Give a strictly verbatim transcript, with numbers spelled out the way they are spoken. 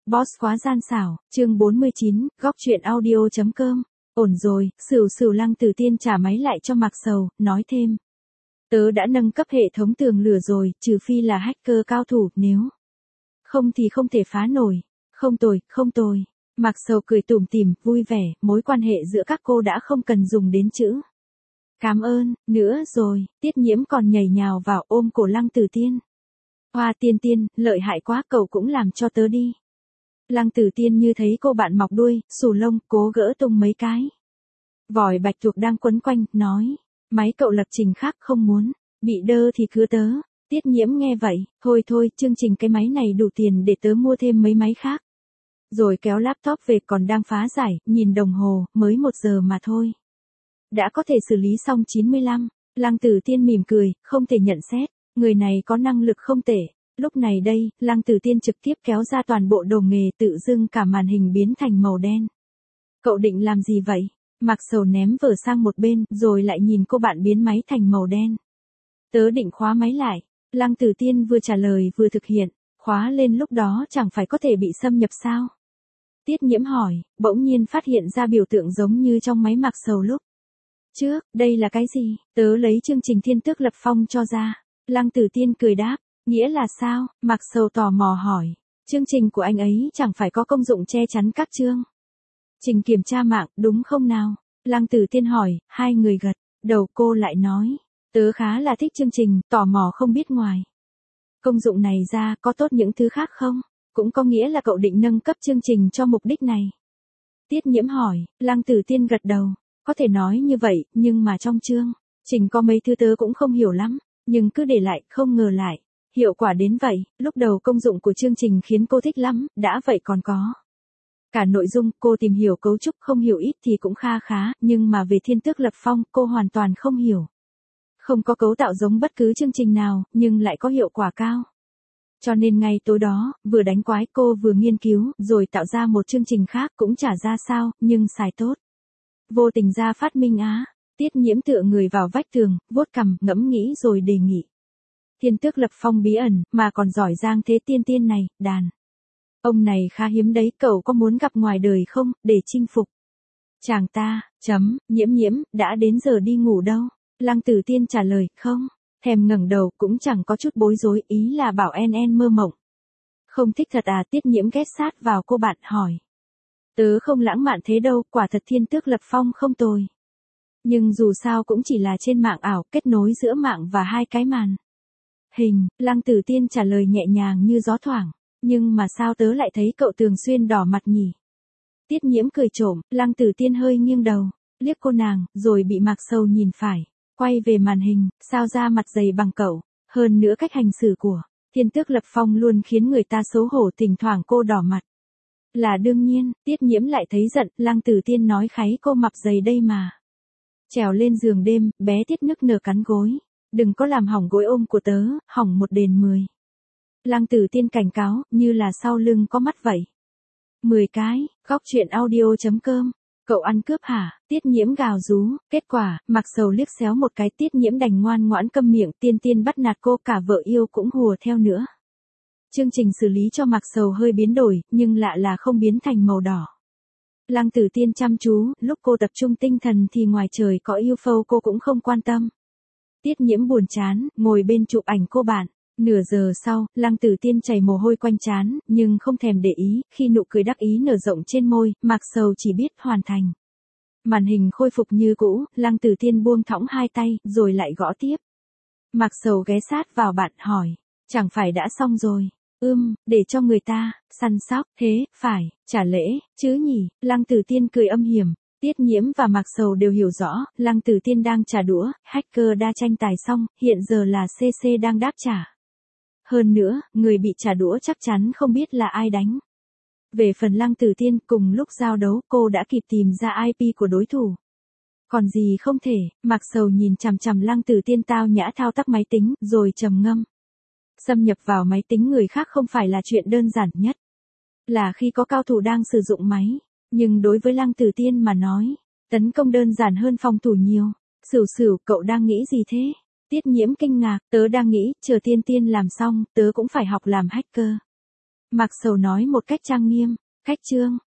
Boss quá gian xảo, chương bốn mươi chín, góc truyện audio chấm com. Ổn rồi, Sửu Sửu Lăng Tử Tiên trả máy lại cho Mạc Sầu, nói thêm. Tớ đã nâng cấp hệ thống tường lửa rồi, trừ phi là hacker cao thủ, nếu không thì không thể phá nổi. Không tồi, không tồi. Mạc Sầu cười tủm tỉm, vui vẻ, mối quan hệ giữa các cô đã không cần dùng đến chữ cảm ơn, nữa rồi, Tiết Nhiễm còn nhảy nhào vào ôm cổ Lăng Tử Tiên. Hoa Tiên Tiên, lợi hại quá, cậu cũng làm cho tớ đi. Lăng Tử Tiên như thấy cô bạn mọc đuôi, xù lông, cố gỡ tung mấy cái vòi bạch tuộc đang quấn quanh, nói, máy cậu lập trình khác không muốn, bị đơ thì cứ tớ. Tiết Nhiễm nghe vậy, thôi thôi, chương trình cái máy này đủ tiền để tớ mua thêm mấy máy khác. Rồi kéo laptop về, còn đang phá giải, nhìn đồng hồ, mới một giờ mà thôi. Đã có thể xử lý xong chín mươi lăm, Lăng Tử Tiên mỉm cười, không thể nhận xét, người này có năng lực không tệ. Lúc này đây, Lăng Tử Tiên trực tiếp kéo ra toàn bộ đồ nghề, tự dưng cả màn hình biến thành màu đen. Cậu định làm gì vậy? Mạc Sầu ném vở sang một bên, rồi lại nhìn cô bạn biến máy thành màu đen. Tớ định khóa máy lại. Lăng Tử Tiên vừa trả lời vừa thực hiện, khóa lên lúc đó chẳng phải có thể bị xâm nhập sao? Tiết Nhiễm hỏi, bỗng nhiên phát hiện ra biểu tượng giống như trong máy Mạc Sầu lúc trước, đây là cái gì? Tớ lấy chương trình Thiên Tước Lập Phong cho ra. Lăng Tử Tiên cười đáp, nghĩa là sao? Mạc Sầu tò mò hỏi, chương trình của anh ấy chẳng phải có công dụng che chắn các chương trình kiểm tra mạng, đúng không nào? Lăng Tử Tiên hỏi, hai người gật đầu, cô lại nói, tớ khá là thích chương trình, tò mò không biết ngoài công dụng này ra, có tốt những thứ khác không? Cũng có nghĩa là cậu định nâng cấp chương trình cho mục đích này. Tiết Nhiễm hỏi, Lăng Tử Tiên gật đầu, có thể nói như vậy, nhưng mà trong chương trình có mấy thứ tớ cũng không hiểu lắm, nhưng cứ để lại, không ngờ lại hiệu quả đến vậy. Lúc đầu công dụng của chương trình khiến cô thích lắm, đã vậy còn có cả nội dung, cô tìm hiểu cấu trúc không hiểu ít thì cũng kha khá, nhưng mà về Thiên Tước Lập Phong, cô hoàn toàn không hiểu. Không có cấu tạo giống bất cứ chương trình nào, nhưng lại có hiệu quả cao. Cho nên ngay tối đó, vừa đánh quái cô vừa nghiên cứu, rồi tạo ra một chương trình khác cũng chả ra sao, nhưng xài tốt. Vô tình ra phát minh á. Tiết Nhiễm tựa người vào vách tường, vuốt cằm, ngẫm nghĩ rồi đề nghị. Thiên Tước Lập Phong bí ẩn, mà còn giỏi giang thế tiên tiên này, đàn ông này khá hiếm đấy, cậu có muốn gặp ngoài đời không, để chinh phục chàng ta, chấm, Nhiễm Nhiễm, đã đến giờ đi ngủ đâu? Lăng Tử Tiên trả lời, không, thèm ngẩng đầu, cũng chẳng có chút bối rối, ý là bảo en en mơ mộng. Không thích thật à? Tiết Nhiễm ghé sát vào cô bạn, hỏi. Tớ không lãng mạn thế đâu, quả thật Thiên Tước Lập Phong không tồi. Nhưng dù sao cũng chỉ là trên mạng ảo, kết nối giữa mạng và hai cái màn hình. Lăng Tử Tiên trả lời nhẹ nhàng như gió thoảng. Nhưng mà sao tớ lại thấy cậu thường xuyên đỏ mặt nhỉ? Tiết Nhiễm cười trộm, Lăng Tử Tiên hơi nghiêng đầu, liếc cô nàng, rồi bị Mạc Sầu nhìn phải, quay về màn hình, sao da mặt dày bằng cậu, hơn nữa cách hành xử của Thiên Tước Lập Phong luôn khiến người ta xấu hổ, thỉnh thoảng cô đỏ mặt. Là đương nhiên, Tiết Nhiễm lại thấy giận, Lăng Tử Tiên nói kháy cô mập dày đây mà. Trèo lên giường đêm, bé Tiết nức nở cắn gối, đừng có làm hỏng gối ôm của tớ, hỏng một đền mười. Lăng Tử Tiên cảnh cáo, như là sau lưng có mắt vậy. mười cái, góc truyện audio chấm com. Cậu ăn cướp hả? Tiết Nhiễm gào rú, kết quả, Mạc Sầu liếc xéo một cái, Tiết Nhiễm đành ngoan ngoãn câm miệng, Tiên Tiên bắt nạt cô, cả vợ yêu cũng hùa theo nữa. Chương trình xử lý cho Mạc Sầu hơi biến đổi, nhưng lạ là không biến thành màu đỏ. Lăng Tử Tiên chăm chú, lúc cô tập trung tinh thần thì ngoài trời có u ép ô cô cũng không quan tâm. Tiết Nhiễm buồn chán, ngồi bên chụp ảnh cô bạn. Nửa giờ sau, Lăng Tử Tiên chảy mồ hôi quanh trán, nhưng không thèm để ý, khi nụ cười đắc ý nở rộng trên môi, Mạc Sầu chỉ biết hoàn thành. Màn hình khôi phục như cũ, Lăng Tử Tiên buông thõng hai tay, rồi lại gõ tiếp. Mạc Sầu ghé sát vào bạn, hỏi, chẳng phải đã xong rồi? Ưm, để cho người ta săn sóc, thế, phải, trả lễ, chứ nhỉ? Lăng Tử Tiên cười âm hiểm. Tiết Nhiễm và Mạc Sầu đều hiểu rõ, Lăng Tử Tiên đang trả đũa, hacker đã tranh tài xong, hiện giờ là xê xê đang đáp trả. Hơn nữa, người bị trả đũa chắc chắn không biết là ai đánh. Về phần Lăng Tử Tiên, cùng lúc giao đấu, cô đã kịp tìm ra i pê của đối thủ. Còn gì không thể, Mạc Sầu nhìn chằm chằm Lăng Tử Tiên tao nhã thao tác máy tính, rồi trầm ngâm. Xâm nhập vào máy tính người khác không phải là chuyện đơn giản nhất. Là khi có cao thủ đang sử dụng máy. Nhưng đối với Lăng Tử Tiên mà nói, tấn công đơn giản hơn phòng thủ nhiều. Sửu Sửu, cậu đang nghĩ gì thế? Tiết Nhiễm kinh ngạc, tớ đang nghĩ, chờ Tiên Tiên làm xong, tớ cũng phải học làm hacker. Mạc Sầu nói một cách trang nghiêm, khách trương.